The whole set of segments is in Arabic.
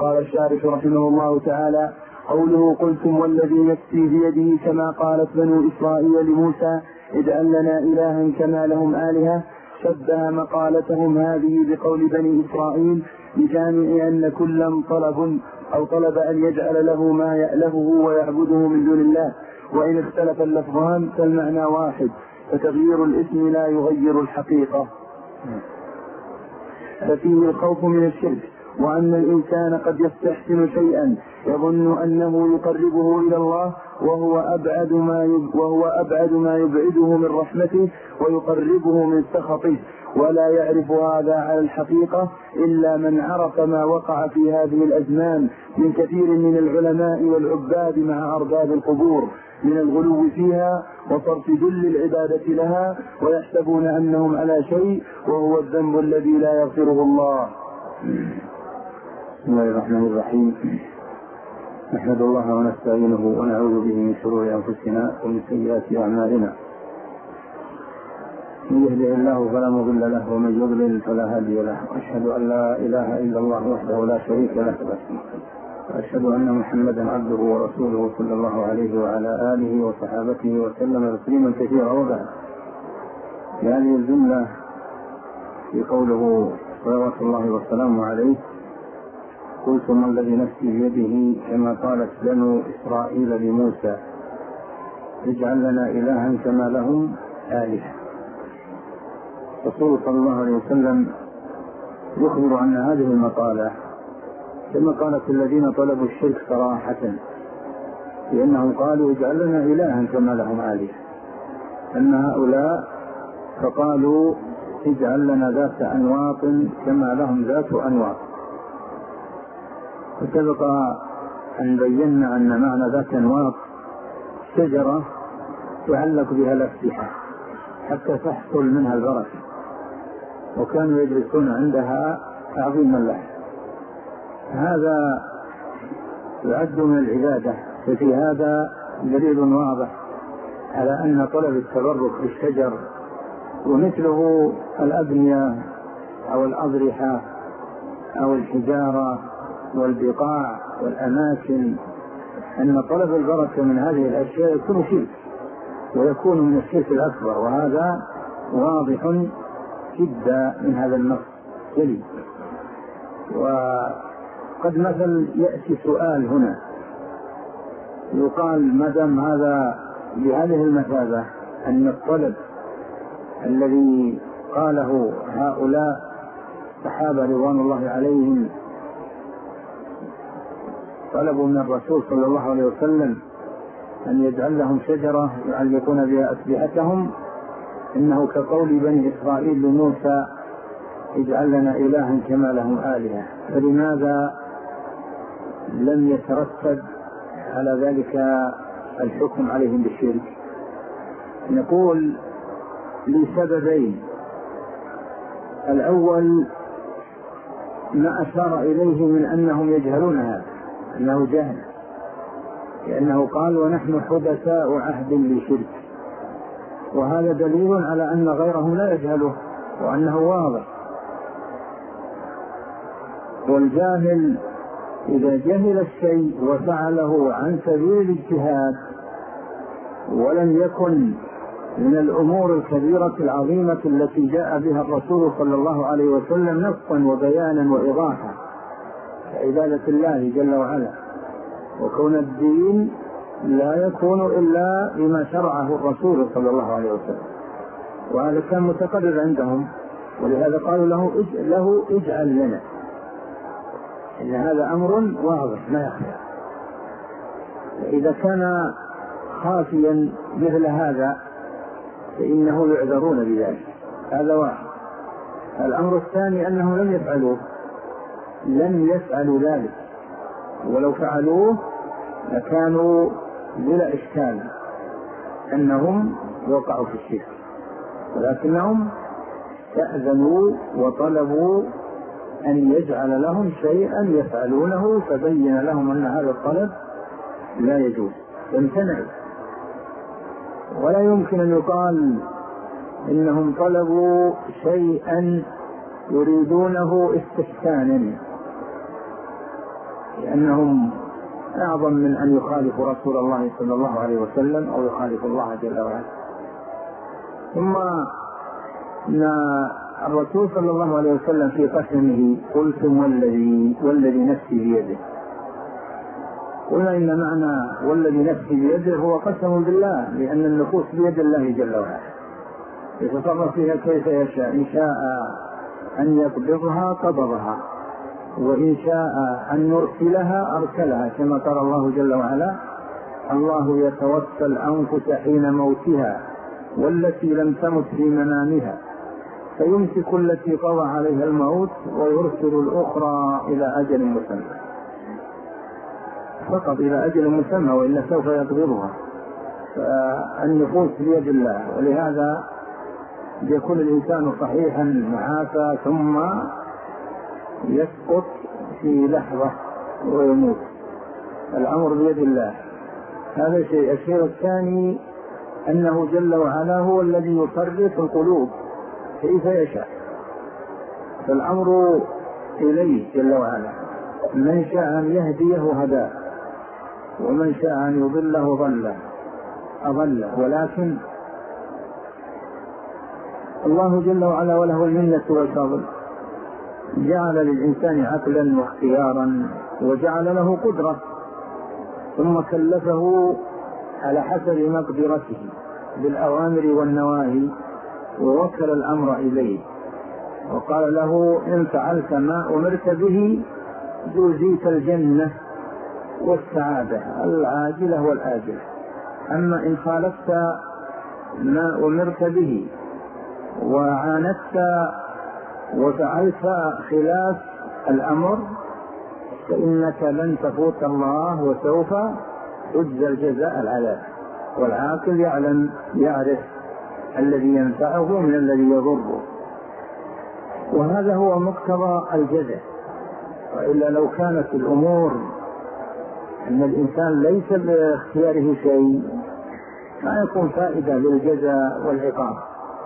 قال الشارح رحمه الله تعالى: قوله قلتم والذي نفسي بيده كما قالت بنو إسرائيل لموسى اجعل لنا إلها كما لهم آلهة، شبه مقالتهم هذه بقول بني إسرائيل بجامع أن كلا طلب أن يجعل له ما يألهه ويعبده من دون الله، وإن اختلف اللفظان فالمعنى واحد، فتغيير الاسم لا يغير الحقيقة. ففيه الخوف من الشرك، وأن الإنسان قد يستحسن شيئا يظن أنه يقربه إلى الله وهو أبعد ما يبعده من رحمته ويقربه من سخطه، ولا يعرف هذا على الحقيقة إلا من عرف ما وقع في هذه الأزمان من كثير من العلماء والعباد مع أرباب القبور من الغلو فيها وصرف جل العبادة لها، ويحسبون أنهم على شيء وهو الذنب الذي لا يغفره الله. بسم الله الرحمن الرحيم. نحمد الله ونستعينه ونعوذ به من شرور أنفسنا ومن سيئات أعمالنا، من يهده الله فلا مضل له ومن يضلل فلا هادي له، وأشهد أن لا إله إلا الله وحده لا شريك له، وأشهد أن محمدا عبده ورسوله صلى الله عليه وعلى آله وصحابته وسلم تسليما كثيرا. وبعد، هذه الجملة في قوله صلوات الله وسلامه عليه: قلتم الذي نفسي بيده كما قالت بنو إسرائيل لموسى اجعل لنا إلها كما لهم آلهة. الرسول صلى الله عليه وسلم يخبر أن هذه المقالة كما قالت الذين طلبوا الشرك صراحة، لأنهم قالوا اجعل لنا إلها كما لهم آلهة، أن هؤلاء فقالوا اجعل لنا ذات أنواط كما لهم ذات أنواط. وسبق أن بينا أن معنى ذات أنواط شجرة تعلق بها الأسلحة حتى تحصل منها البركة، وكانوا يجلسون عندها تعظيما لها. هذا يعد من العبادة، ففي هذا دليل واضح على أن طلب التبرك بالشجر ومثله الأبنية أو الأضرحة أو الحجارة والبقاع والأماكن، أن طلب البركة من هذه الأشياء يكون شرك، ويكون من الشرك الأكبر، وهذا واضح جدا من هذا النص جلي. وقد مثل يأتي سؤال هنا يقال: ما دام هذا بهذه المثابة أن الطلب الذي قاله هؤلاء الصحابة رضوان الله عليهم طلبوا من الرسول صلى الله عليه وسلم أن يجعل لهم شجرة يعلقون بها أسلحتهم، إنه كقول بني إسرائيل لموسى اجعل لنا إلها كما لهم آلهة، فلماذا لم يترتب على ذلك الحكم عليهم بالشرك؟ نقول لسببين: الأول ما أشار إليه من أنهم يجهلون هذا، أنه جهل، لأنه قال ونحن حدثاء عهد بشرك، وهذا دليل على أن غيرهم لا يجهله وأنه واضح. والجاهل إذا جهل الشيء وفعله عن سبيل الاجتهاد ولم يكن من الأمور الكبيرة العظيمة التي جاء بها الرسول صلى الله عليه وسلم نصا وبيانا وإيضاحا كعبادة الله جل وعلا، وكون الدين لا يكون إلا بما شرعه الرسول صلى الله عليه وسلم، وهذا كان متقرر عندهم، ولهذا قالوا له اجعل لنا، إن هذا أمر واضح ما يخفى. إذا كان خافيا مثل هذا فإنه يعذرون بذلك، هذا واحد. الأمر الثاني أنهم لم يفعلوا ذلك، ولو فعلوه لكانوا بلا إشكال أنهم وقعوا في الشرك، ولكنهم استأذنوا وطلبوا أن يجعل لهم شيئا يفعلونه، فبين لهم أن هذا الطلب لا يجوز، فامتنعوا. ولا يمكن أن يقال إنهم طلبوا شيئا يريدونه استحسانا، لأنهم أعظم من أن يخالفوا رسول الله صلى الله عليه وسلم أو يخالفوا الله جل وعلا. ثم أن الرسول صلى الله عليه وسلم في قسمه قلتم والذي نفسي بيده، قلنا إن معنى والذي نفسي بيده هو قسم بالله، لأن النفوس بيد الله جل وعلا يتصرف فيها كيف يشاء، إن شاء أن يقبضها قبضها، وإن شاء أن يرسلها أرسلها، كما قال الله جل وعلا الله يتوفى الأنفس حين موتها والتي لم تمت في منامها فيمسك التي قضى عليها الموت ويرسل الأخرى إلى أجل مسمى، فقط إلى أجل مسمى، وإلا سوف يقبضها. فالنفوس بيد الله، ولهذا يكون الإنسان صحيحا معافى ثم يسقط في لحظة ويموت، الأمر بيد الله. هذا شيء. الشيء الثاني أنه جل وعلا هو الذي يصرف القلوب كيف يشاء، فالأمر إليه جل وعلا، من شاء أن يهديه هداه، ومن شاء أن يضله أضله. ولكن الله جل وعلا وله المنة والفضل جعل للإنسان عقلا واختيارا وجعل له قدرة، ثم كلفه على حسب مقدرته بالأوامر والنواهي، ووكل الأمر إليه وقال له إن فعلت ما أمرت به جوزيت الجنة والسعادة العاجلة والآجلة، أما إن خالفت ما أمرت به وعاندت وفعلت خلاف الأمر فإنك لن تفوت الله وسوف تجزى الجزاء العذاب. والعاقل يعرف الذي ينفعه من الذي يضره، وهذا هو مقتضى الجزاء. وإلا لو كانت الأمور أن الإنسان ليس باختياره شيء ما يكون فائدة للجزاء والعقاب،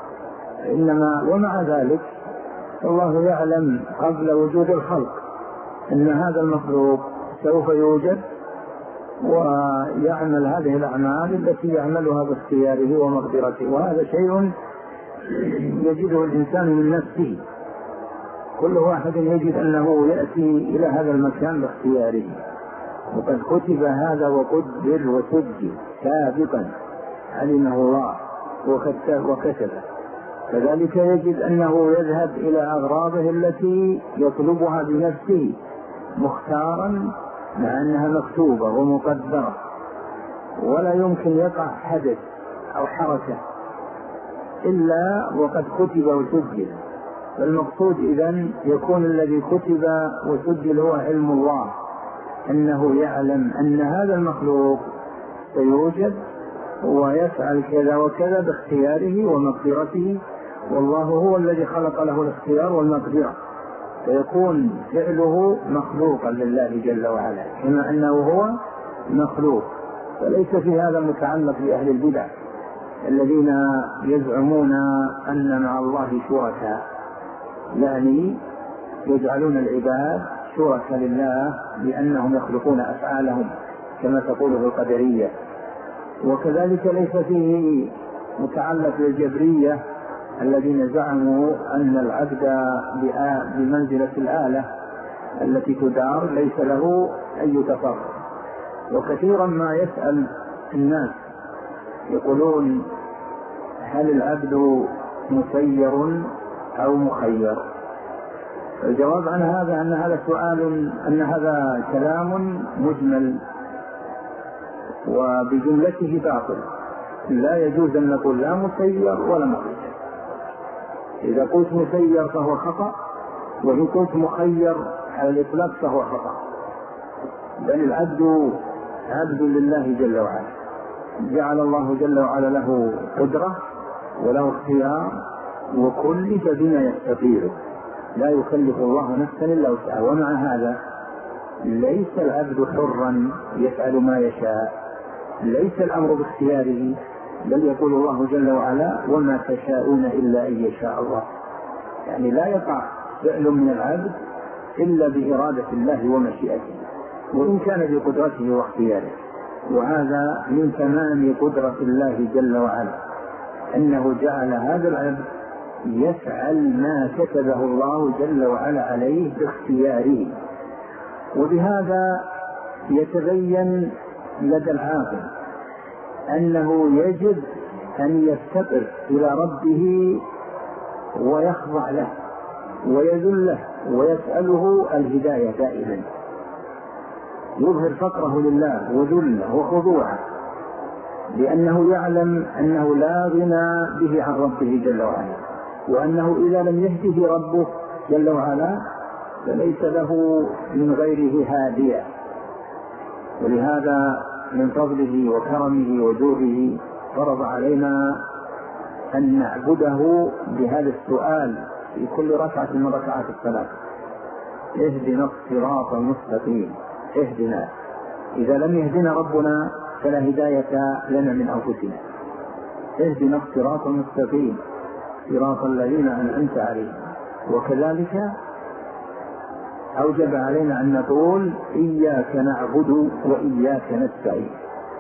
إنما ومع ذلك الله يعلم قبل وجود الخلق أن هذا المخلوق سوف يوجد ويعمل هذه الأعمال التي يعملها باختياره ومقدرته، وهذا شيء يجده الإنسان من نفسه. كل واحد يجد أنه يأتي إلى هذا المكان باختياره، وقد كتب هذا وقدر وسجل سابقا، علمه الله وكتبه. كذلك يجد أنه يذهب إلى أغراضه التي يطلبها بنفسه مختارا، مع أنها مكتوبة ومقدرة، ولا يمكن يقع حدث أو حركة إلا وقد كتب وسجل. فالمقصود إذن يكون الذي كتب وسجل هو علم الله، أنه يعلم أن هذا المخلوق سيوجد ويفعل كذا وكذا باختياره ومقدرته، والله هو الذي خلق له الاختيار والمقدرة، فيكون فعله مخلوقا لله جل وعلا كما أنه هو مخلوق. فليس في هذا متعلق بأهل البدع الذين يزعمون أن مع الله شركاء، يعني يجعلون العباد شركاء لله لأنهم يخلقون أفعالهم كما تقوله القدرية. وكذلك ليس فيه متعلق بالجبرية الذين زعموا أن العبد بمنزلة الآلة التي تدار ليس له أي تصرف. وكثيرا ما يسأل الناس يقولون هل العبد مسير أو مخير؟ الجواب عن هذا أن هذا سؤال، أن هذا كلام مجمل وبجملته باطل، لا يجوز أن نقول لا مسير ولا مخير. إذا قلت مسير فهو خطأ، وإن قلت مخير على الإطلاق فهو خطأ، بل العبد عبد لله جل وعلا، جعل الله جل وعلا له قدرة وله اختيار وكلف بما يستطيع، لا يكلف الله نفسا إلا وسعها. ومع هذا ليس العبد حرا يفعل ما يشاء، ليس الأمر باختياره، بل يقول الله جل وعلا وما تشاءون إلا أن يشاء الله، يعني لا يقع فعل من العبد إلا بإرادة الله ومشيئته. وإن كان بقدرته واختياره. وهذا من تمام قدرة الله جل وعلا، أنه جعل هذا العبد يفعل ما كتبه الله جل وعلا عليه باختياره. وبهذا يتبين لدى العاقل أنه يجب أن يفتقر إلى ربه ويخضع له ويذل له ويسأله الهداية دائما، يظهر فقره لله وذله وخضوعه، لأنه يعلم أنه لا غنى به عن ربه جل وعلا، وأنه إذا لم يهده ربه جل وعلا فليس له من غيره هاديا. ولهذا من فضله وكرمه وجوده فرض علينا أن نعبده بهذا السؤال في كل ركعة من ركعات الصلاة: اهدنا الصراط المستقيم. اهدنا، إذا لم يهدنا ربنا فلا هداية لنا من أنفسنا. اهدنا الصراط المستقيم صراط الذين أنعمت عليهم. وكذلك أوجب علينا أن نقول: إياك نعبد وإياك نستعين،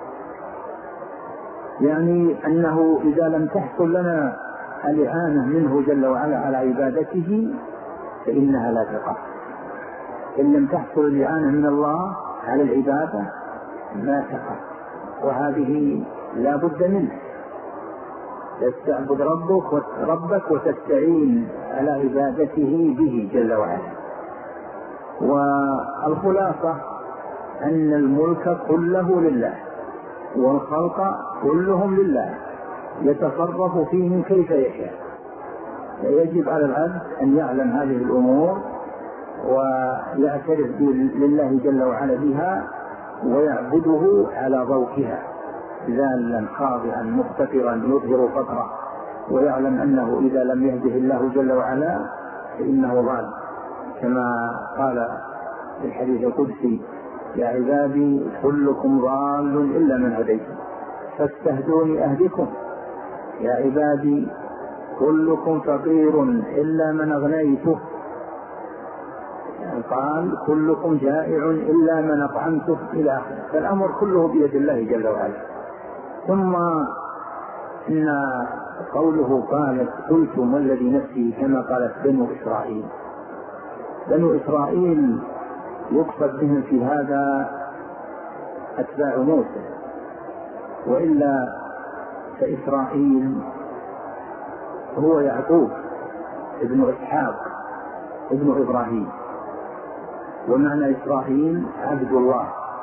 يعني أنه إذا لم تحصل لنا الإعانة منه جل وعلا على عبادته فإنها لا تقع. إن لم تحصل الإعانة من الله على العبادة ما تقع، وهذه لا بد منه. تستعبد ربك وتستعين على عبادته به جل وعلا. والخلاصة أن الملك كله لله، والخلق كلهم لله، يتصرف فيهم كيف يشاء. فيجب على العبد أن يعلم هذه الأمور ويعترف لله جل وعلا بها ويعبده على ضوءها، ذالا خاضعا مفتقرا يظهر فقره، ويعلم أنه إذا لم يهده الله جل وعلا فإنه ضال، كما قال في الحديث القدسي: يا عبادي كلكم ضال إلا من هديتم فاستهدوني أهدكم. يا عبادي كلكم فقير إلا من أغنيته. يعني قال: كلكم جائع إلا من أطعمته، إلى آخره. فالأمر كله بيد الله جل وعلا. ثم إن قوله قالت: قلتم والذي نفسي، كما قالت بنو إسرائيل. بنو إسرائيل يقصد بهم في هذا أتباع موسى، وإلا فإسرائيل هو يعقوب ابن إسحاق ابن إبراهيم، ومعنى إسرائيل عبد الله.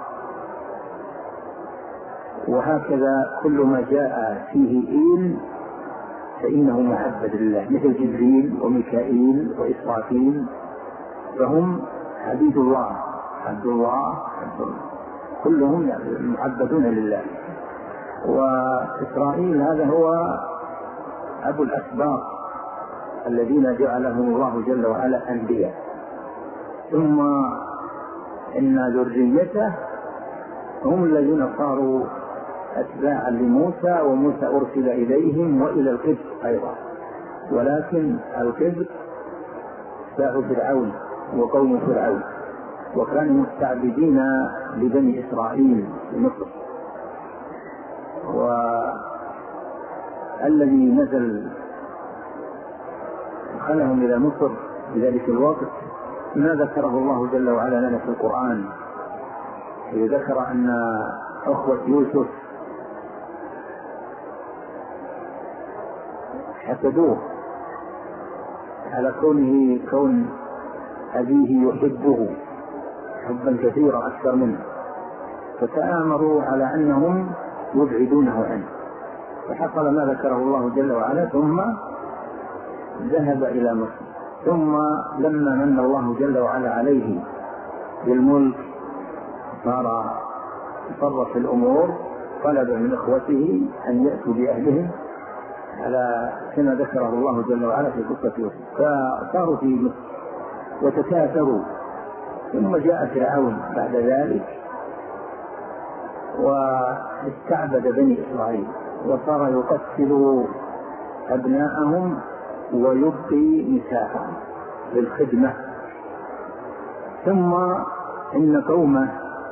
وهكذا كل ما جاء فيه إيل فإنه معبد لله، مثل جبريل وميكائيل وإسرافيل، فهم عبيد الله، عبد الله كلهم معبدون لله. وإسرائيل هذا هو أبو الأسباط الذين جعلهم الله جل وعلا أنبياء. ثم إن ذريته هم الذين صاروا أتباعا لموسى، وموسى أرسل إليهم وإلى القبط أيضا، ولكن القبط أتباع فرعون وقوم فرعون، وكانوا مستعبدين لبني إسرائيل في مصر. والذي نزل دخلهم إلى مصر في ذلك الوقت ما ذكره الله جل وعلا لنا في القرآن، إذ ذكر أن أخوة يوسف حسدوه على كون أبيه يحبه حبا كثيرا أكثر منه، فتآمروا على أنهم يبعدونه عنه، فحصل ما ذكره الله جل وعلا. ثم ذهب إلى مصر، ثم لما من الله جل وعلا عليه بالملك صار يتصرف الأمور، طلب من إخوته أن يأتوا بأهلهم على كما ذكره الله جل وعلا في قصة يوسف، فصاروا في مصر وتكاثروا. ثم جاء فرعون بعد ذلك واستعبد بني إسرائيل، وصار يقتل أبناءهم ويبقي نساءهم للخدمة. ثم إن قومه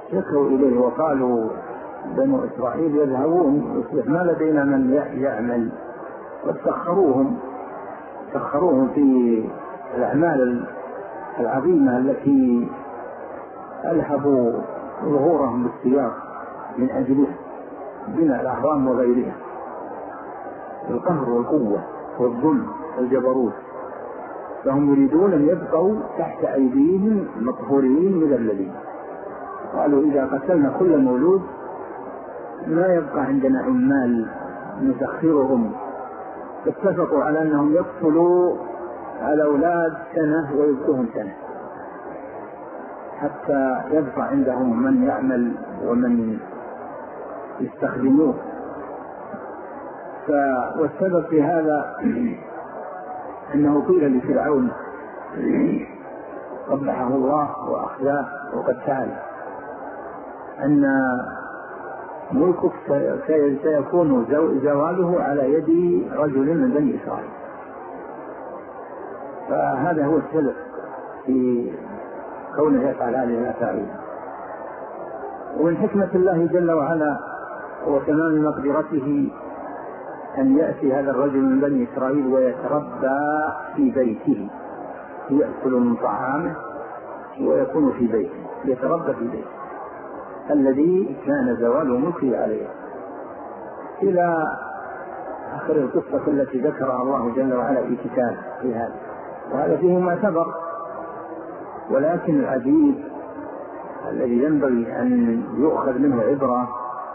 شكوا إليه وقالوا بنو إسرائيل يذهبون ما لدينا من يعمل، سخروهم في الأعمال العظيمة التي ألهبوا ظهورهم بالسياق من أجله، بناء الأهرام وغيرها، القهر والقوة والظلم والجبروت، فهم يريدون أن يبقوا تحت أيديهم مقهورين مذللين. قالوا إذا قتلنا كل مولود ما يبقى عندنا عمال نسخرهم، اتفقوا على أنهم يقتلوا الأولاد سنة ويبقوهم سنة حتى يبقى عندهم من يعمل ومن يستخدموه. والسبب في هذا أنه قيل لفرعون قبحه الله وأخزاه وقد فعل أن ملكك سيكون زواله على يد رجل من بني إسرائيل. فهذا هو السبب في كونه يفعل هذه الأفعال. ومن حكمة الله جل وعلا وتمام مقدرته أن يأتي هذا الرجل من بني إسرائيل ويتربى في بيته، يأكل من طعامه ويكون في بيته، يتربى في بيته الذي كان زوال ملكه عليه، إلى آخر القصة التي ذكرها الله جل وعلا في كتابه في هذا. وهذا فيه معتبر، ولكن العجيب الذي ينبغي أن يؤخذ منه عبرة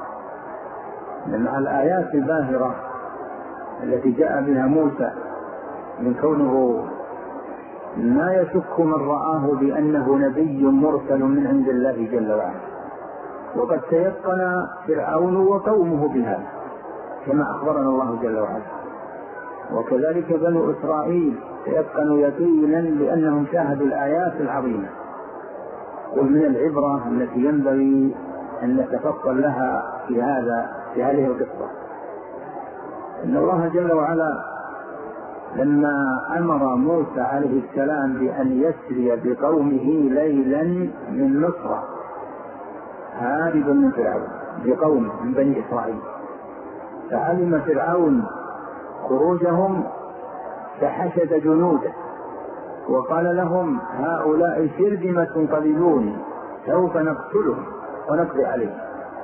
مع الآيات الباهرة التي جاء بها موسى، من كونه ما يشك من رآه بأنه نبي مرسل من عند الله جل وعلا، وقد تيقن فرعون وقومه بهذا كما أخبرنا الله جل وعلا. وكذلك بنو إسرائيل تيقنوا يقينا لأنهم شاهدوا الآيات العظيمة. ومن العبرة التي ينبغي أن نتفطن لها في هذه القصة أن الله جل وعلا لما أمر موسى عليه السلام بأن يسري بقومه ليلا من مصر هاربا من فرعون بقوم من بني إسرائيل، فعلم فرعون خروجهم فحشد جنوده وقال لهم هؤلاء شرذمة قليلون سوف نقتلهم ونقضي عليهم،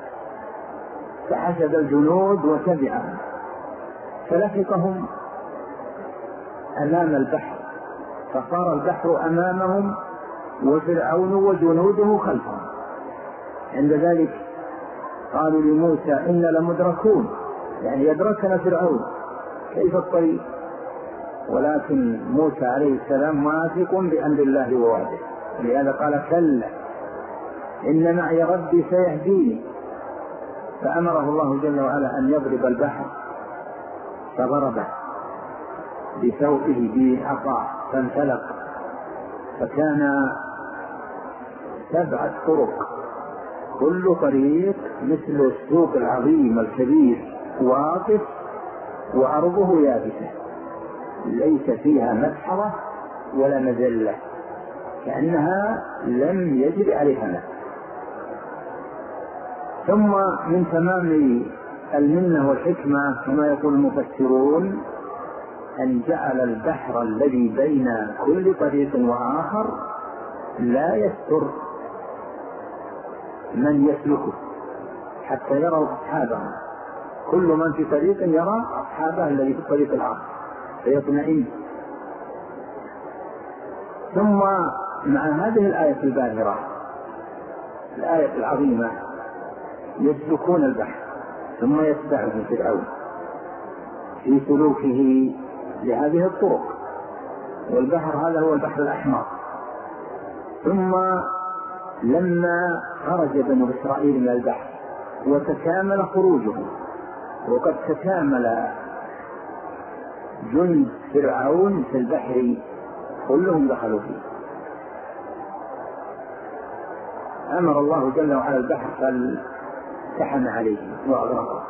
فحشد الجنود وتبعهم فلحقهم أمام البحر، فصار البحر أمامهم وفرعون وجنوده خلفهم. عند ذلك قالوا لموسى إن لمدركون، يعني يدركنا فرعون، كيف الطريق؟ ولكن موسى عليه السلام واثق بأمر الله ووعده، لهذا قال كلا إن معي ربي سيهديني، فأمره الله جل وعلا أن يضرب البحر فضربه بسوقه بعصاه فانفلق، فكان 7 طرق، كل طريق مثل السوق العظيم الكبير واقف وعرضه يابسة ليس فيها مسحرة ولا مزلة، كأنها لم يجري عليها ماء. ثم من تمام المنة والحكمة كما يقول المفسرون أن جعل البحر الذي بين كل طريق وآخر لا يستر من يسلكه حتى يروا أصحابهم، كل من في طريق يرى أصحابه الذي في الطريق الآخر فيطمئن. ثم مع هذه الآية الباهرة الآية العظيمة يسلكون البحر ثم يتبعهم فرعون في سلوكه لهذه الطرق، والبحر هذا هو البحر الأحمر. ثم لما خرج بنو إسرائيل من البحر وتكامل خروجهم، وقد تكامل جند فرعون في البحر كلهم دخلوا فيه، أمر الله جل وعلا البحر فالتحم عليه وأغرقه.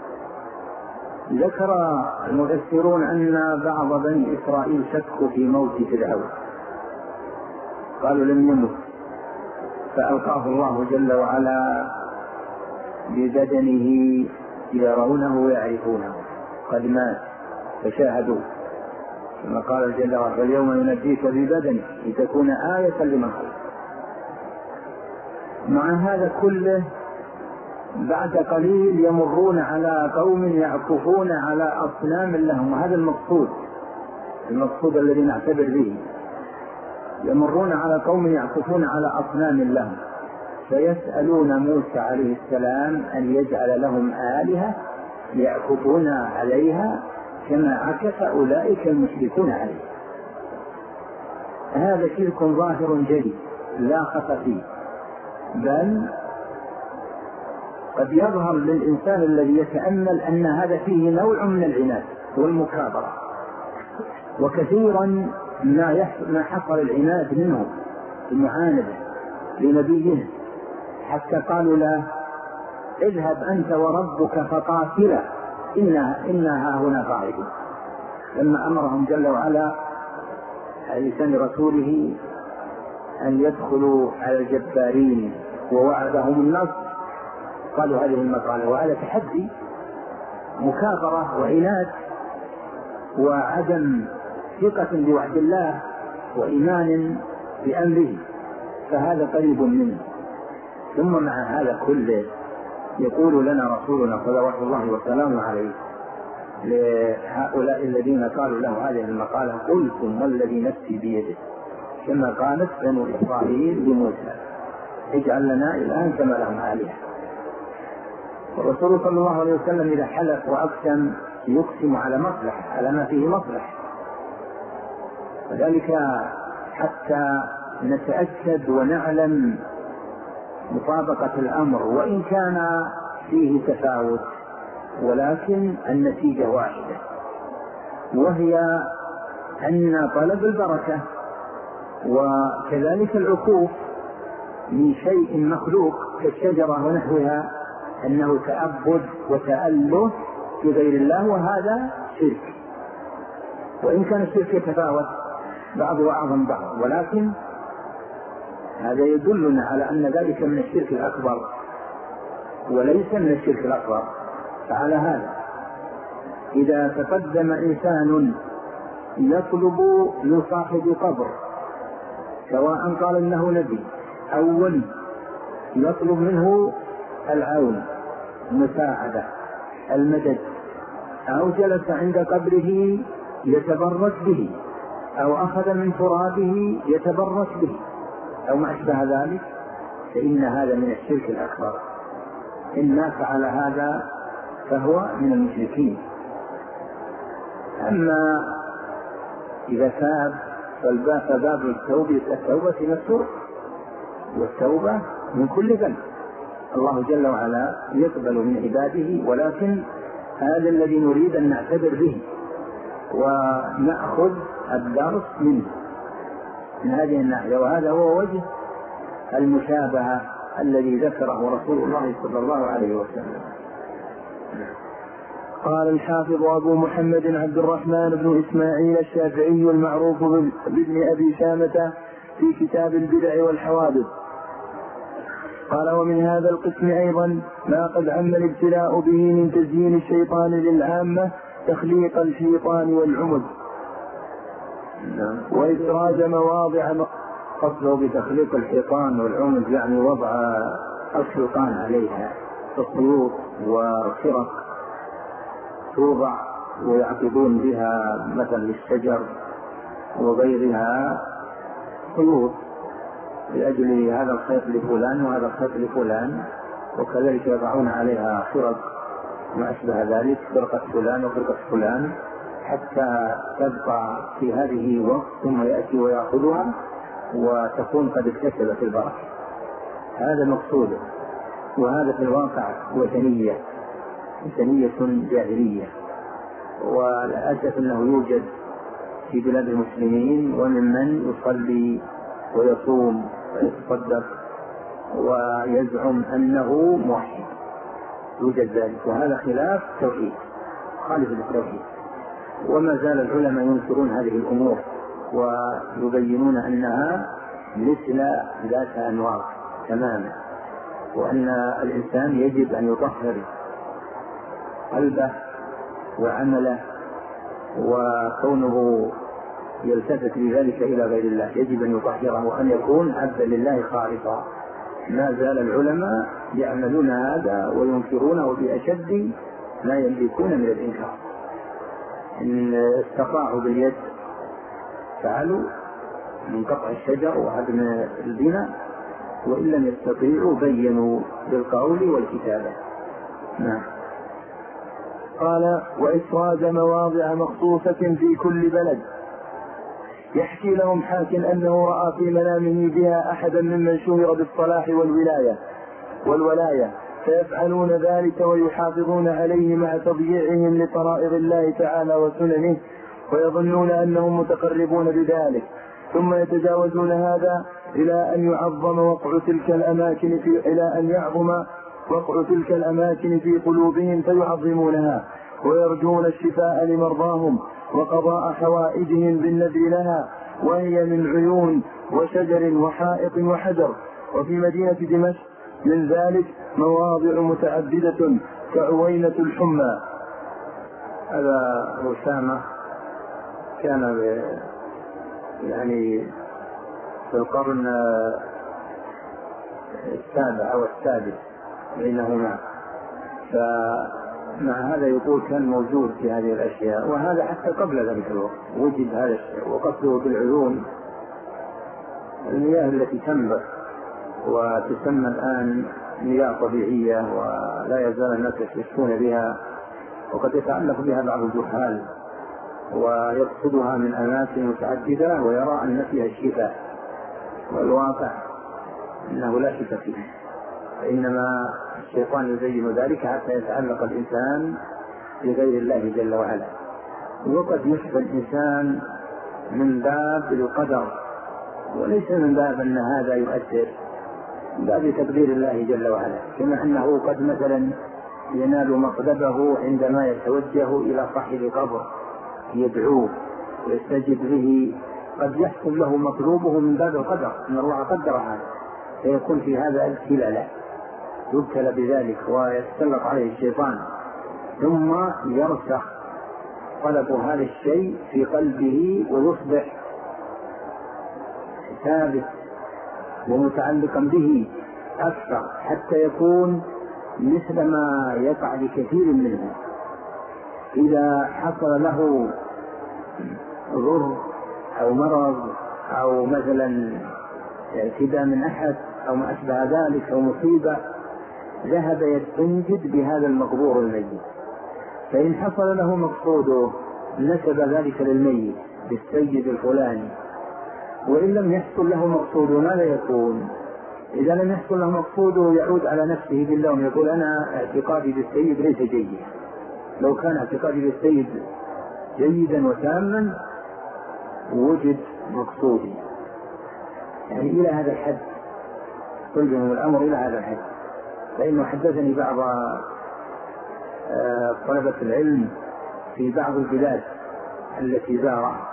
ذكر المفسرون أن بعض بني إسرائيل شكوا في موت فرعون، قالوا لم يمت، فألقاه الله جل وعلا ببدنه يرونه ويعرفونه، قد مات فشاهدوه، كما قال جل وعلا: فاليوم ننجيك ببدنك لتكون آية لمن خلق. مع هذا كله بعد قليل يمرون على قوم يعكفون على أصنام لهم، وهذا المقصود الذي نعتبر به. يمرون على قوم يعكفون على أصنام لهم، فيسألون موسى عليه السلام أن يجعل لهم آلهة يعكفون عليها كما عكف أولئك المشركون عليه. هذا شرك ظاهر جلي لا خفى فيه، بل قد يظهر للإنسان الذي يتأمل أن هذا فيه نوع من العناد والمكابرة، وكثيرا ما حصل العناد منهم المعاندة لنبيه، حتى قالوا له: اذهب أنت وربك فقاتلا إنا هنا قاعدون. لما أمرهم جل وعلا على لسان رسوله أن يدخلوا على الجبارين ووعدهم النصر، قالوا هذه المقالة، وهذا تحدي، مكابرة وعناد وعدم ثقة بوعد الله وإيمان بأمره، فهذا قريب منه. ثم مع هذا كله يقول لنا رسولنا صلوات الله وسلامه عليه لهؤلاء الذين قالوا له هذه المقالة: قلتم والذي نفسي بيده، كما قالت بنو إسرائيل لموسى: اجعل لنا إلها كما لهم آلهة. والرسول صلى الله عليه وسلم إذا حلف وأقسم يقسم على مصلحة، على ما فيه مصلحة، وذلك حتى نتأكد ونعلم مطابقة الأمر، وإن كان فيه تفاوت ولكن النتيجة واحدة، وهي أن طلب البركة وكذلك العكوف من شيء مخلوق كالشجرة ونحوها أنه تأبد وتأله بغير الله، وهذا شرك، وإن كان الشرك يتفاوت بعضه أعظم بعض، ولكن هذا يدلنا على أن ذلك من الشرك الأكبر وليس من الشرك الأكبر. فعلى هذا إذا تقدم إنسان يطلب لصاحب قبر، سواء قال إنه نبي أو ولي، يطلب منه العون، المساعدة، المدد، أو جلس عند قبره يتبرك به، أو أخذ من ترابه يتبرك به، أو ما أشبه ذلك، فإن هذا من الشرك الأكبر. إن مات على هذا فهو من المشركين. أما إذا تاب فباب التوبة مفتوح، والتوبة من كل ذنب. الله جل وعلا يقبل من عباده، ولكن هذا الذي نريد أن نعتبر به ونأخذ الدرس منه من هذه الناحية، وهذا هو وجه المشابهة الذي ذكره رسول الله صلى الله عليه وسلم. قال الحافظ أبو محمد عبد الرحمن بن إسماعيل الشافعي المعروف بابن أبي شامة في كتاب البدع والحوادث، قال: ومن هذا القسم أيضا ما قد عم الابتلاء به من تزيين الشيطان للعامة تخليق الشيطان والعمد، وإدراج مواضع قصده بتخليق الشيطان والعمد يعني وضع الشيطان عليها الخيوط وفرق توضع ويعقدون بها مثل الشجر وغيرها خيوط لأجل هذا الخيط لفلان وهذا الخيط لفلان، وكذلك يضعون عليها فرق ما أشبه ذلك، فرقة فلان وفرقة فلان، حتى تبقى في هذه وقت ثم يأتي ويأخذها وتكون قد اكتسبت البركة. هذا مقصوده، وهذا في الواقع وثنية جاهلية، والأسف أنه يوجد في بلاد المسلمين وممن يصلي ويصوم ويتصدق ويزعم أنه موحد، يوجد ذلك، وهذا خلاف التوحيد، خالف للتوحيد. وما زال العلماء ينكرون هذه الأمور ويبينون أنها مثل ذات أنواع، تماما، وأن الإنسان يجب أن يطهر قلبه وعمله، وكونه يلتفت بذلك إلى غير الله يجب أن يطهره وأن يكون عبدا لله خالصا. ما زال العلماء يعملون هذا وينكرونه بأشد ما يملكون من الإنكار. إن استطاعوا باليد فعلوا من قطع الشجر وهدم البناء، وإن لم يستطيعوا بينوا بالقول والكتابة. نعم. قال: وإفراد مواضع مخصوصة في كل بلد. يحكي لهم حاك أنه رأى في منامه بها أحدا ممن شهر بالصلاح والولاية فيفعلون ذلك ويحافظون عليه مع تضييعهم لطرائق الله تعالى وسننه، ويظنون أنهم متقربون بذلك، ثم يتجاوزون هذا إلى أن يعظم وقع تلك الأماكن في قلوبهم فيعظمونها، ويرجون الشفاء لمرضاهم وقضاء حوائجهم بالنذر لها، وهي من عيون وشجر وحائط وحجر. وفي مدينة دمشق من ذلك مواضع متعددة كعوينة الحمى. هذا أسامة كان يعني في القرن السابع أو السادس بينهما، فمع هذا يقول كان موجود في هذه الأشياء، وهذا حتى قبل ذلك الوقت وجد هذا الشيء. وقصده بالعيون المياه التي تنبت وتسمى الآن مياه طبيعية، ولا يزال الناس يستشفون بها، وقد يتعلق بها بعض الجهال ويقصدها من أماكن متعددة ويرى أن فيها الشفاء، والواقع أنه لا شفاء فيه، إنما الشيطان يزين ذلك حتى يتعلق الإنسان بغير الله جل وعلا. وقد يشفى الإنسان من باب القدر، وليس من باب أن هذا يؤثر، من باب تقدير الله جل وعلا، كما أنه قد مثلا ينال مطلبه عندما يتوجه إلى صاحب قبر يدعوه ويستجب به، قد يحصل له مطلوبه من باب القدر، أن الله قدر هذا، فيكون في هذا ابتلاء، يبتلى بذلك ويتسلط عليه الشيطان، ثم يرسخ طلب هذا الشيء في قلبه ويصبح ثابت ومتعلقا به أكثر، حتى يكون مثل ما يقع لكثير منهم إذا حصل له ضر أو مرض أو مثلا اعتداء من أحد أو ما أشبه ذلك أو مصيبة، ذهب يستنجد بهذا المقبور الميت، فإن حصل له مقصوده نسب ذلك للميت بالسيد الفلاني، وإن لم يحصل له مقصوده ماذا يكون؟ إذا لم يحصل له مقصوده يعود على نفسه باللوم، يقول أنا اعتقادي بالسيد ليس جيد، لو كان اعتقادي بالسيد جيدا وتاما وجد مقصودي، يعني إلى هذا الحد كلهم الأمر إلى هذا الحد. فإنه حدثني بعض طلبة العلم في بعض البلاد التي زارها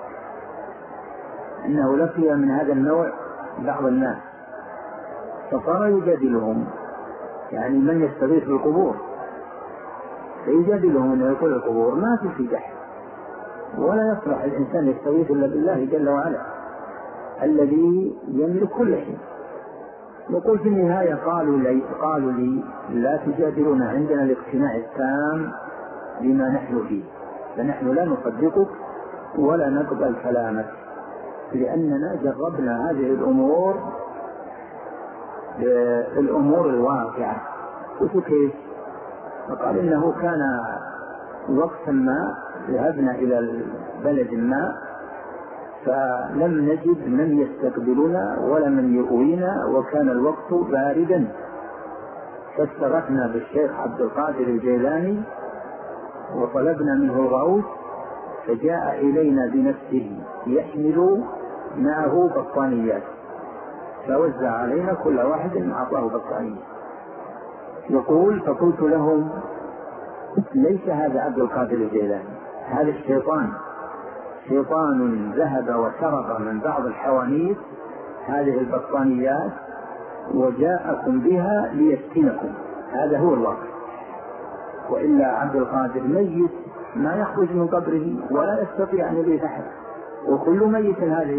أنه لقي من هذا النوع بعض الناس، فصار يجادلهم، يعني من يستغيث بالقبور فيجادلهم أنه يقول القبور ما في أحد، ولا يصلح الإنسان يستغيث إلا بالله جل وعلا الذي يملك كل شيء. يقول في النهاية قالوا لي لا تجادلون، عندنا الاقتناع التام بما نحن فيه، فنحن لا نصدقك ولا نقبل كلامك، لأننا جربنا هذه الأمور الواقعة. قلت كيف؟ فقال إنه كان وقتا ما ذهبنا إلى البلد ما فلم نجد من يستقبلنا ولا من يؤوينا، وكان الوقت باردا، فاستغثنا بالشيخ عبد القادر الجيلاني وطلبنا منه الغوث، فجاء إلينا بنفسه يحمل معه بطانيات، فوزع علينا كل واحد أعطاه بطانية. يقول فقلت لهم ليس هذا عبد القادر الجيلاني، هذا الشيطان ذهب وسرق من بعض الحوانيت هذه البطانيات وجاءكم بها ليفتنكم، هذا هو الواقع. وإلا عبد القادر ميت ما يخرج من قبره ولا يستطيع أن يبيت أحد، وكل ميت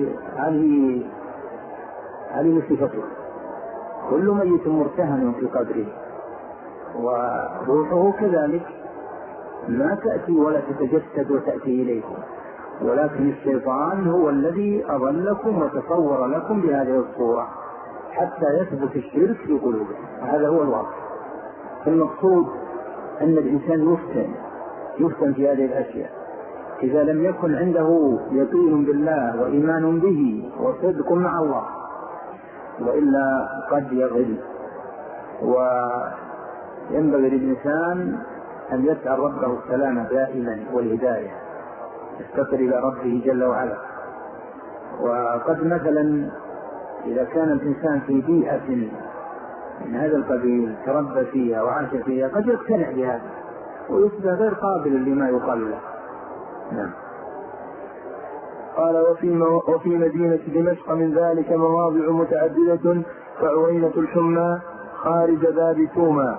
هذه صفته، كل ميت مرتهن في قبره، وروحه كذلك ما تأتي ولا تتجسد وتأتي إليكم، ولكن الشيطان هو الذي أضلكم وتصور لكم بهذه الصورة حتى يثبت الشرك في قلوبكم. هذا هو الواقع. المقصود أن الإنسان يفتن في هذه الأشياء إذا لم يكن عنده يقين بالله وإيمان به وصدق مع الله، وإلا قد يغل. وينبغي للإنسان أن يسأل ربه السلامة دائما والهداية، يفتقر إلى ربه جل وعلا. وقد مثلا إذا كان الإنسان في بيئة من هذا القبيل تربى فيها وعاش فيها قد يقتنع بهذا ويصبح غير قابل لما يقال له. نعم. قال وفي مدينة دمشق من ذلك مواضع متعددة كعوينة الحمى خارج باب توما،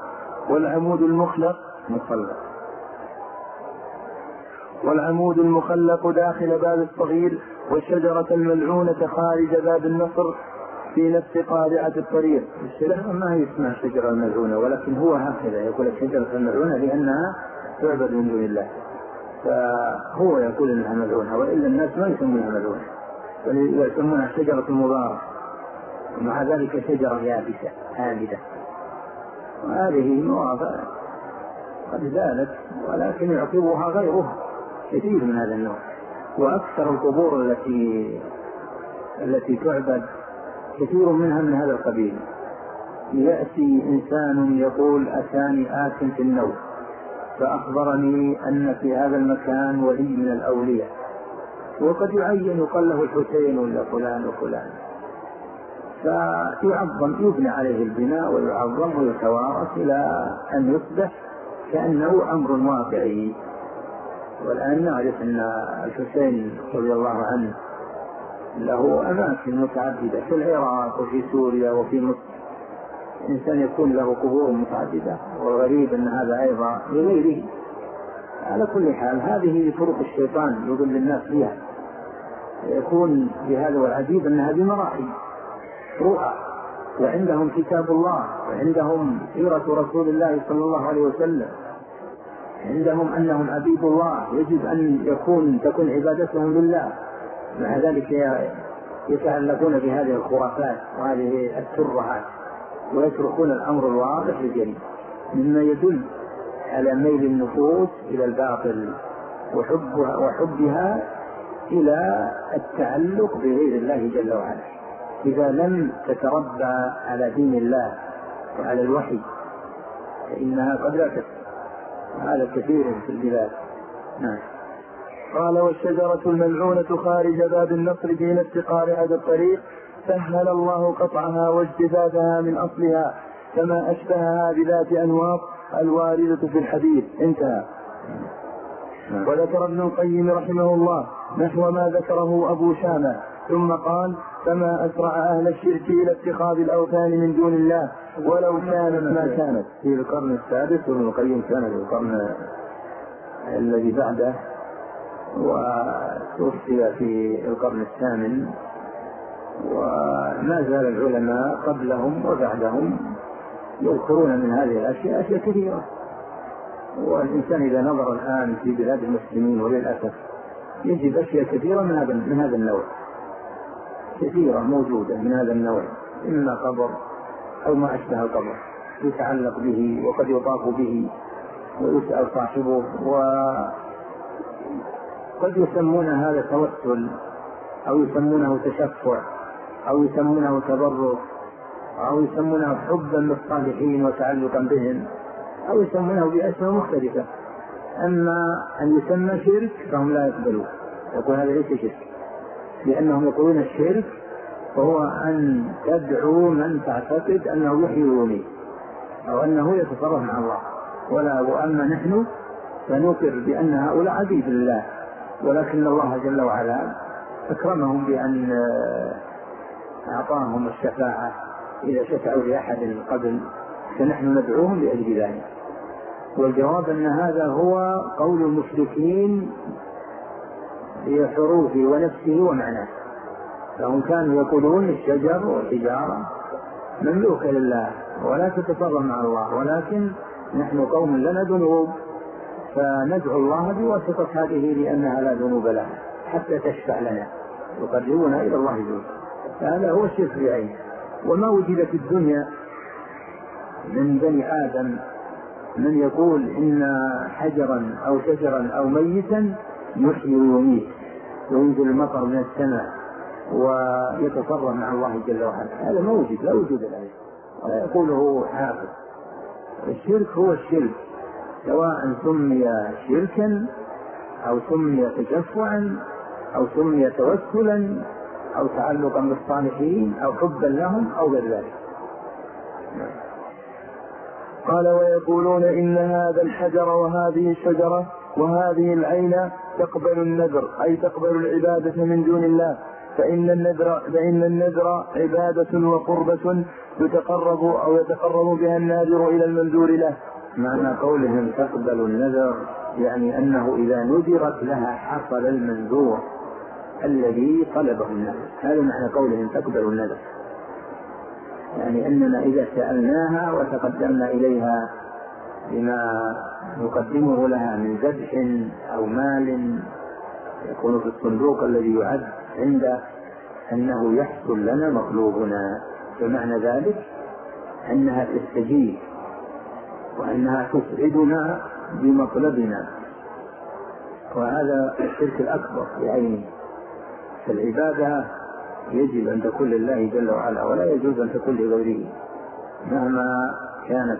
والعمود المخلق داخل باب الصغير، والشجرة الملعونة خارج باب النصر في نفس قارعة الطريق. الشجرة ما هي اسمها الشجرة الملعونة، ولكن هو هكذا يقول الشجرة الملعونة لأنها تعبد من دون الله، فهو يقول انها ملعونة، والا الناس ما يسمونها ملعونة، بل يسمونها شجرة المبارك، ومع ذلك شجرة يابسة هامدة. وهذه مواضع قد زالت ولكن يعقبها غيرها كثير من هذا النوع. واكثر القبور التي تعبد كثير منها من هذا القبيل. يأتي إنسان يقول أتاني آت في النوم فأخبرني أن في هذا المكان ولي من الأولياء، وقد يعين يقال له الحسين ولا فلان وفلان، فيعظم، يبنى عليه البناء ويعظم ويتوارث إلى أن يصبح كأنه أمر واقعي. والآن نعرف أن الحسين رضي الله عنه له أماكن متعددة في العراق وفي سوريا وفي مصر، إنسان يكون له قبور متعددة، والغريب أن هذا أيضا لغيره. على كل حال هذه طرق الشيطان يضل الناس فيها، يكون بهذا. والعجيب أن هذه مراحل رؤى، وعندهم كتاب الله، وعندهم سيرة رسول الله صلى الله عليه وسلم، عندهم أنهم عبيد الله يجب أن تكون عبادتهم لله، مع ذلك يتعلقون بهذه الخرافات وهذه الترهات ويتركون الأمر الواضح الجلي، مما يدل على ميل النفوس إلى الباطل وحبها إلى التعلق بغير الله جل وعلا. إذا لم تتربى على دين الله وعلى الوحي فإنها قد لا تفعل. هذا كثير في البلاد. نعم. قال والشجرة الملعونة خارج باب النصر في نفس قارعة الطريق سهل الله قطعها واجتثاثها من أصلها كما أشبهها بذات أنواط الواردة في الحديث. انتهى. وذكر ابن القيم رحمه الله نحو ما ذكره أبو شامة، ثم قال كما أسرع أهل الشرك إلى اتخاذ الأوثان من دون الله ولو كانت ما كانت. في القرن السادس، وابن القيم كان في القرن الذي بعده، وتوفي في القرن الثامن. وما زال العلماء قبلهم وبعدهم يذكرون من هذه الأشياء كثيرة. والإنسان إذا نظر الآن في بلاد المسلمين وللأسف يجد أشياء كثيرة من هذا النوع، كثيرة موجودة من هذا النوع، إما قبر أو ما أشبه القبر يتعلق به وقد يطاف به ويسأل صاحبه، وقد يسمون هذا توسل أو يسمونه تشفع أو يسمونه تبرك أو يسمونه حبا للصالحين وتعلقا بهم أو يسمونه بأسماء مختلفة. أما أن يسمى شرك فهم لا يقبلون، يقول هذا ليس شرك، لأنهم يقولون الشرك وهو أن تدعو من تعتقد أنه يحيي ويميت أو أنه يتصرف مع الله. وأما نحن فنقر بأن هؤلاء عبيد الله، ولكن الله جل وعلا أكرمهم بأن أعطاهم الشفاعة إذا شفعوا لأحد قبل فنحن ندعوهم لأجل ذلك. والجواب أن هذا هو قول المشركين بحروفه ونفسه ومعناه، فهم كانوا يقولون الشجر والحجارة مملوكة لله ولا تتصرف مع الله، ولكن نحن قوم لنا ذنوب فندعو الله بواسطة هذه لأنها لا ذنوب لها حتى تشفع لنا يقربنا إلى الله جل. هذا هو الشرك بعينه. وما وجد في الدنيا من بني آدم من يقول إن حجرا أو شجرا أو ميتا يحيي ويميت وينزل المطر من السماء ويتصرف مع الله جل وعلا، هذا موجود لا وجود له ولا يقوله حافظ. الشرك هو الشرك، سواء سمي شركا أو سمي تشفعا أو سمي توسلا أو تعلقا بالصالحين أو حبا لهم أو غير ذلك. قال ويقولون إن هذا الحجر وهذه الشجرة وهذه العين تقبل النذر، أي تقبل العبادة من دون الله، فإن النذر عبادة وقربة يتقرب أو يتقرب بها الناذر إلى المنذور له. معنى قولهم تقبل النذر يعني أنه إذا نذرت لها حصل المنذور الذي طلبه النذر، هذا معنى قولهم تقبل النذر، يعني أننا إذا سألناها وتقدمنا إليها بما نقدمه لها من ذبح أو مال يكون في الصندوق الذي يعد عنده أنه يحصل لنا مطلوبنا، فمعنى ذلك أنها تستجيب وأنها تسعدنا بمطلبنا، وهذا الشرك الأكبر بعينه. فالعبادة يجب أن تكون لله جل وعلا ولا يجوز أن تكون لغيره مهما كانت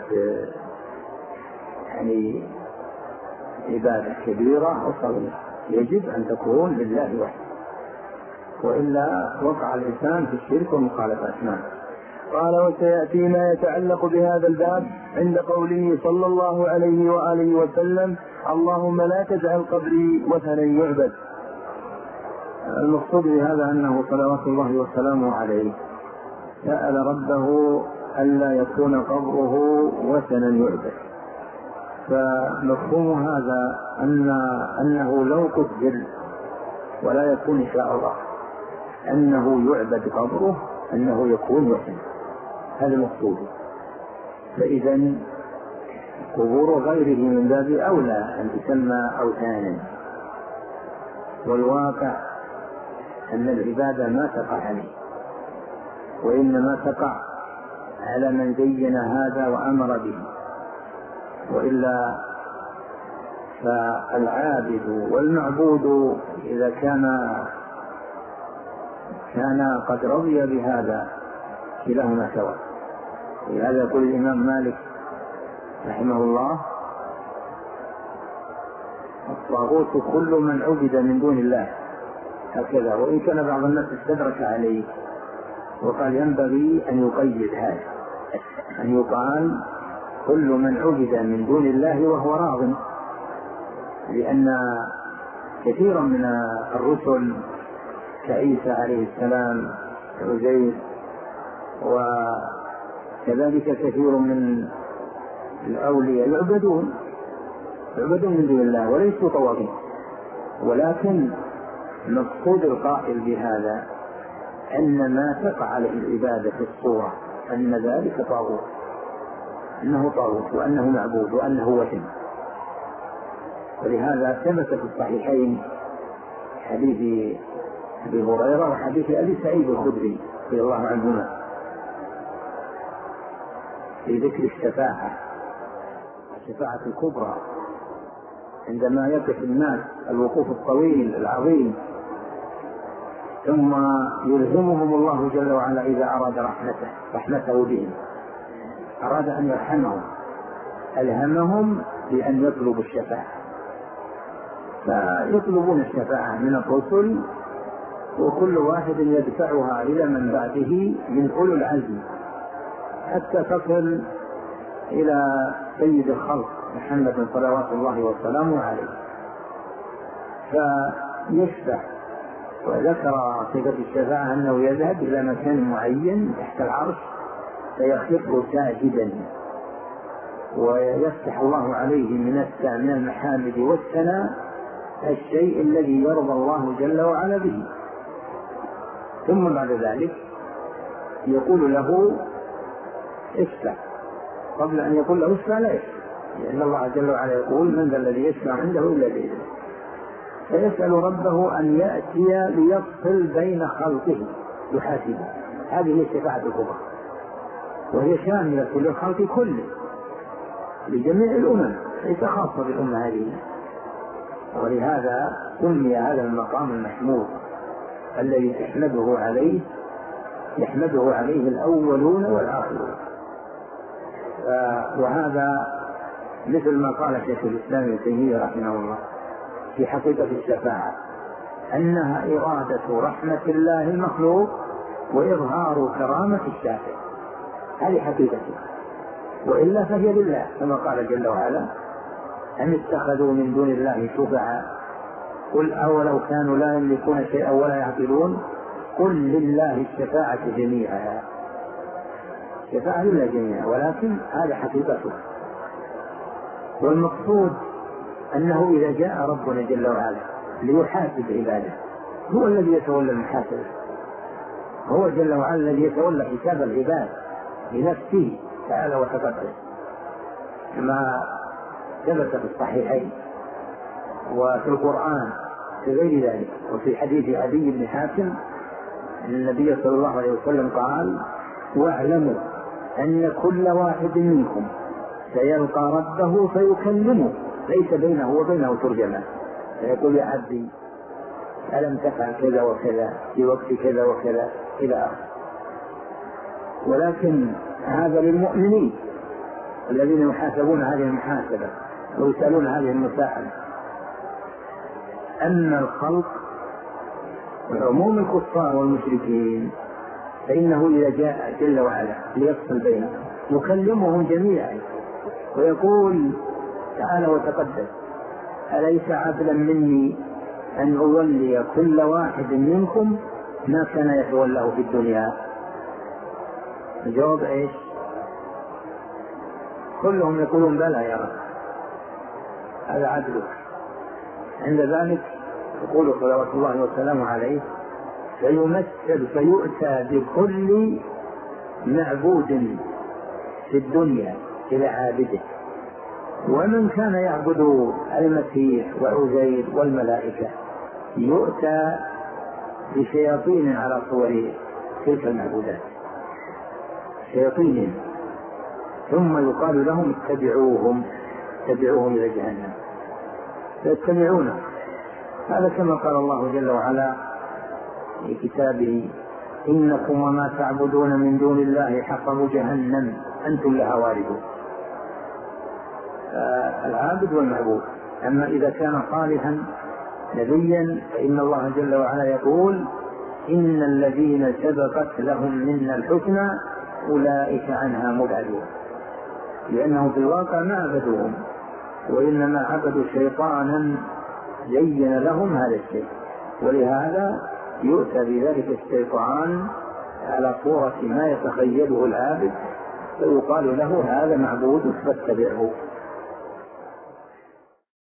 يعني عبادة كبيرة أو صغيرة، يجب أن تكون لله وحده، وإلا وقع الإنسان في الشرك ومخالفة أسماء. قال وسيأتي ما يتعلق بهذا الباب عند قوله صلى الله عليه وآله وسلم اللهم لا تجعل قبري وثنا يعبد. المقصود بهذا أنه صلوات الله وسلامه عليه سأل ربه ألا يكون قبره وثنا يعبد، فمفهوم هذا أنه لو قدر ولا يكون إن شاء الله أنه يعبد قبره أنه يكون وثن، هذا مقصود. فإذا قبور غيره من باب أولى أن تسمى أوثانا، والواقع أن العبادة ما تقع عليه وإنما تقع على من زين هذا وأمر به، وإلا فالعابد والمعبود إذا كان قد رضي بهذا كلاهما سواء. لهذا يقول الإمام مالك رحمه الله الطاغوت كل من عبد من دون الله، هكذا، وإن كان بعض الناس استدرك عليه وقال ينبغي أن يقيد هذا، أن يقال كل من عبد من دون الله وهو راض، لأن كثيرا من الرسل كعيسى عليه السلام وعزير وكذلك كثير من الأولياء يعبدون من دون الله وليسوا طواغيت، ولكن مقصود القائل بهذا أن ما تقع عليه العبادة في الصورة أن ذلك طاغوت، أنه طاغوت وأنه معبود وأنه وثن. ولهذا ثبت في الصحيحين حديث أبي هريرة وحديث أبي سعيد الخدري رضي الله عنهما في ذكر الشفاعة الكبرى عندما يقف الناس الوقوف الطويل العظيم ثم يلهمهم الله جل وعلا إذا أراد رحمته بهم، أراد أن يرحمهم ألهمهم بأن يطلبوا الشفاعة، فيطلبون الشفاعة من الرسل وكل واحد يدفعها إلى من بعده من أولو العزم حتى تصل إلى سيد الخلق محمد صلوات الله وسلامه عليه فيشفع. وذكر صفة الشفاعة أنه يذهب إلى مكان معين تحت العرش فيخر ساجدا، ويفتح الله عليه من المحامد والثناء الشيء الذي يرضى الله جل وعلا به. ثم بعد ذلك يقول له اشفع، قبل أن يقول له اشفع لا يشفع، لأن الله جل وعلا يقول من ذا الذي يشفع عنده إلا بإذنه. فيسأل ربه أن يأتي ليفصل بين خلقه يحاسبه. هذه هي الشفاعة الكبرى، وهي شاملة للخلق كله لجميع الأمم، ليس خاصة بالأمة هذه. ولهذا سمي هذا المقام المحمود الذي يحمده عليه الأولون والآخرون. وهذا مثل ما قال شيخ الإسلام ابن تيمية رحمه الله في حقيقة الشفاعة، أنها إرادة رحمة الله المخلوق وإظهار كرامة الشافع. هذه حقيقته، وإلا فهي لله، كما قال جل وعلا أم اتخذوا من دون الله شفعاء قل أولو كانوا لا يملكون شيئا ولا يعقلون قل لله الشفاعة جميعا. الشفاعة لله جميعا، ولكن هذا حقيقته. والمقصود أنه إذا جاء ربنا جل وعلا ليحاسب عباده، هو الذي يتولى المحاسبة، هو جل وعلا الذي يتولى حساب العباد بنفسه تعالى وتقدس، كما ثبت في الصحيحين وفي القرآن في غير ذلك. وفي حديث عدي بن حاتم النبي صلى الله عليه وسلم قال واعلموا أن كل واحد منكم سيلقى ربه فيكلمه ليس بينه وبينه ترجمان، فيقول يا عبدي ألم تفعل كذا وكذا في وقت كذا وكذا إلى آخره. ولكن هذا للمؤمنين الذين يحاسبون هذه المحاسبة ويسألون هذه المساءلة. أما الخلق عموم الكفار والمشركين فإنه إذا جاء جل وعلا ليفصل بينهم يكلمهم جميعا ويقول تعالى وتقدس أليس عدلا مني أن أولي كل واحد منكم ما كان يتولاه في الدنيا؟ الجواب إيش؟ كلهم يقولون بلى يا رب، هذا عدلك. عند ذلك يقول صلوات الله وسلامه عليه فيؤتى بكل معبود في الدنيا إلى عابده، ومن كان يعبد المسيح وعزير والملائكة يؤتى بشياطين على صور تلك المعبودات، شياطين، ثم يقال لهم اتبعوهم إلى جهنم فيتبعونه. هذا كما قال الله جل وعلا في كتابه إنكم وما تعبدون من دون الله حصب جهنم أنتم لها واردون. العابد والمعبود. أما إذا كان صالحا نبيا فإن الله جل وعلا يقول إن الذين سبقت لهم منا الحسنى أولئك عنها مبعدون، لأنهم في الواقع ما عبدوهم وإنما عبدوا شيطانا زين لهم هذا الشيء، ولهذا يؤتى بذلك الشيطان على صورة ما يتخيله العابد فيقال له هذا معبود فاتبعه.